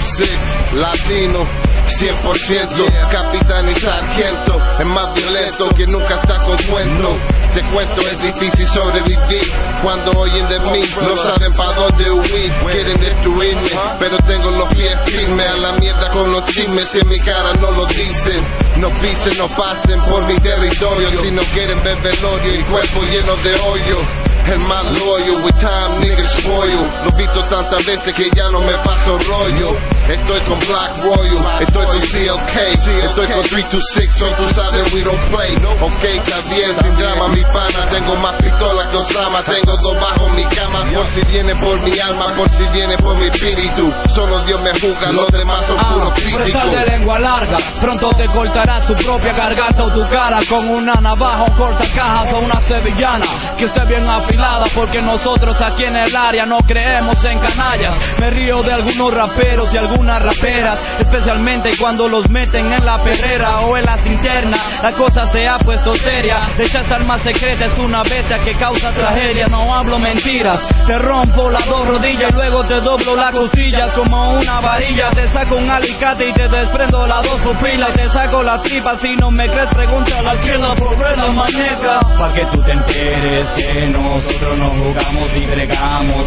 326, latino 100%, capitán y sargento, es más violento que nunca está con cuento. Te cuento, es difícil sobrevivir cuando oyen de mí, no saben pa' dónde huir, quieren destruirme, pero tengo los pies firmes, a la mierda con los chismes, en mi cara no lo dicen, no pisen, no pasen por mi territorio, si no quieren ver velorio y cuerpo lleno de hoyo. El más loyal, with time niggas spoil. Lo he visto tantas veces que ya no me paso rollo. Estoy con Black Royal, estoy con CLK, estoy con 326, so tú sabes we don't play. Ok, está bien, sin drama mi pana, tengo más pistolas que Osama, tengo dos bajo mi cama, por si viene por mi alma, por si viene por mi espíritu. Solo Dios me juzga, los demás son puros críticos. Prestar de lengua larga, pronto te cortarás tu propia garganta o tu cara con una navaja, un cortacajas o una sevillana que esté bien afilada, porque nosotros aquí en el área no creemos en canallas. Me río de algunos raperos y algunas raperas, especialmente cuando los meten en la perrera o en las internas. La cosa se ha puesto seria, de esa alma secreta es una bestia que causa tragedia. No hablo mentiras, te rompo las dos rodillas y luego te doblo las costillas como una varilla. Te saco un alicate y te desprendo las dos pupilas. Te saco las tripas, si no me crees pregúntale al killer por la maneca. Pa' que tú te enteres que nosotros no jugamos y bregamos.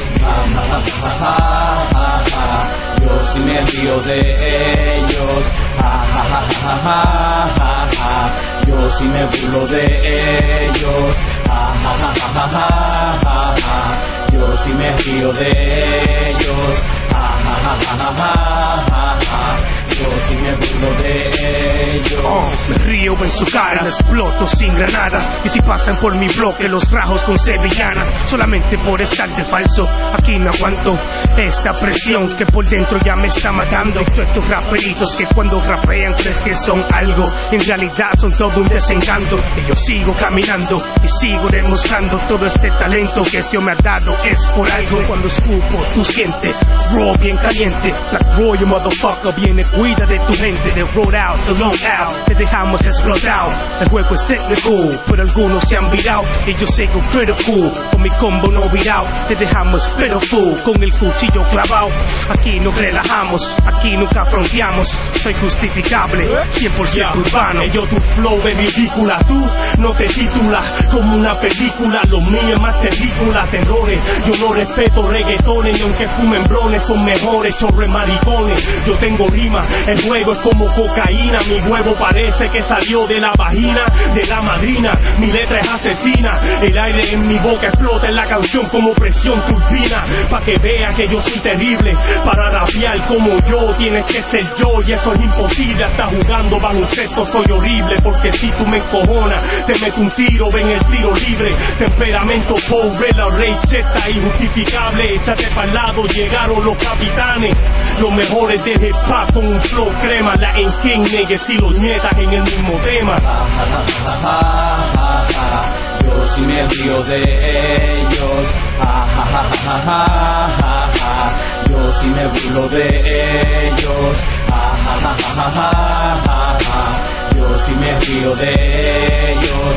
Yo sí me río de ellos. Yo sí me burlo de ellos. Yo sí me río de ellos. Yo sí me burlo de ellos. Me río en su cara, exploto sin granadas. Y si pasan por mi bloque los rajos con sevillanas, solamente por estar de falso. Aquí no aguanto esta presión que por dentro ya me está matando. Estos raperitos que cuando rapean crees que son algo, en realidad son todo un desencanto. Y yo sigo caminando y sigo demostrando todo este talento que Dios me ha dado. Es por algo. Cuando escupo tú sientes raw bien caliente. Black Royal motherfucker viene, cuida de tu gente. De road out to long out, te dejamos explotado. El juego es técnico, pero algunos se han virado. Y yo sigo critical, con mi combo no virado. Te dejamos pero full, con el cuchillo clavado. Aquí no relajamos, aquí nunca fronteamos. Soy justificable, 100% urbano. Yo tu flow es ridícula, tú no te titulas como una película. Lo mío es más película, terrores. Yo no respeto reggaetones, y aunque fumen blones son mejores, chorre maricones. Yo tengo rima, el juego es como cocaína. Mi huevo parece que salió de la vagina de la madrina. Mi letra es asesina, el aire en mi boca explota en la canción como presión turbina. Pa' que vea que yo soy terrible, para rapear como yo tienes que ser yo. Y eso es imposible, hasta jugando baloncesto soy horrible. Porque si tú me encojonas, te meto un tiro, ven el tiro libre. Temperamento pobre, la rey Z injustificable. Échate pa'l lado, llegaron los capitanes, los mejores del hip hop con un flow crema. La en King niggas y los nietas en el mismo tema. Yo sí me río de ellos. Yo sí me burlo de ellos. Yo sí me río de ellos.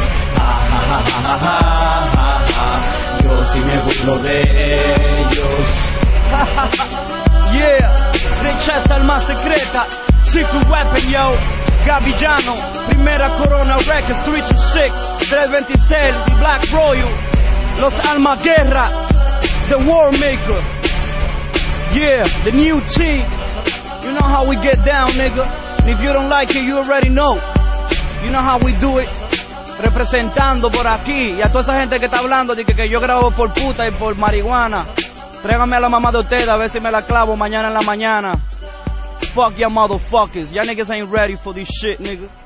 Yo sí me burlo de ellos. Yeah, rechaza alma secreta, secret weapon yo. Gavillano, primera Corona Records, 326, 326, The Black Royal, Los Alma Guerra, The War Maker. Yeah, the new T. You know how we get down, nigga. And if you don't like it, you already know. You know how we do it. Representando por aquí. Y a toda esa gente que está hablando de que yo grabo por puta y por marihuana. Tráigame a la mamá de ustedes a ver si me la clavo mañana en la mañana. Fuck y'all motherfuckers. Y'all niggas ain't ready for this shit, nigga.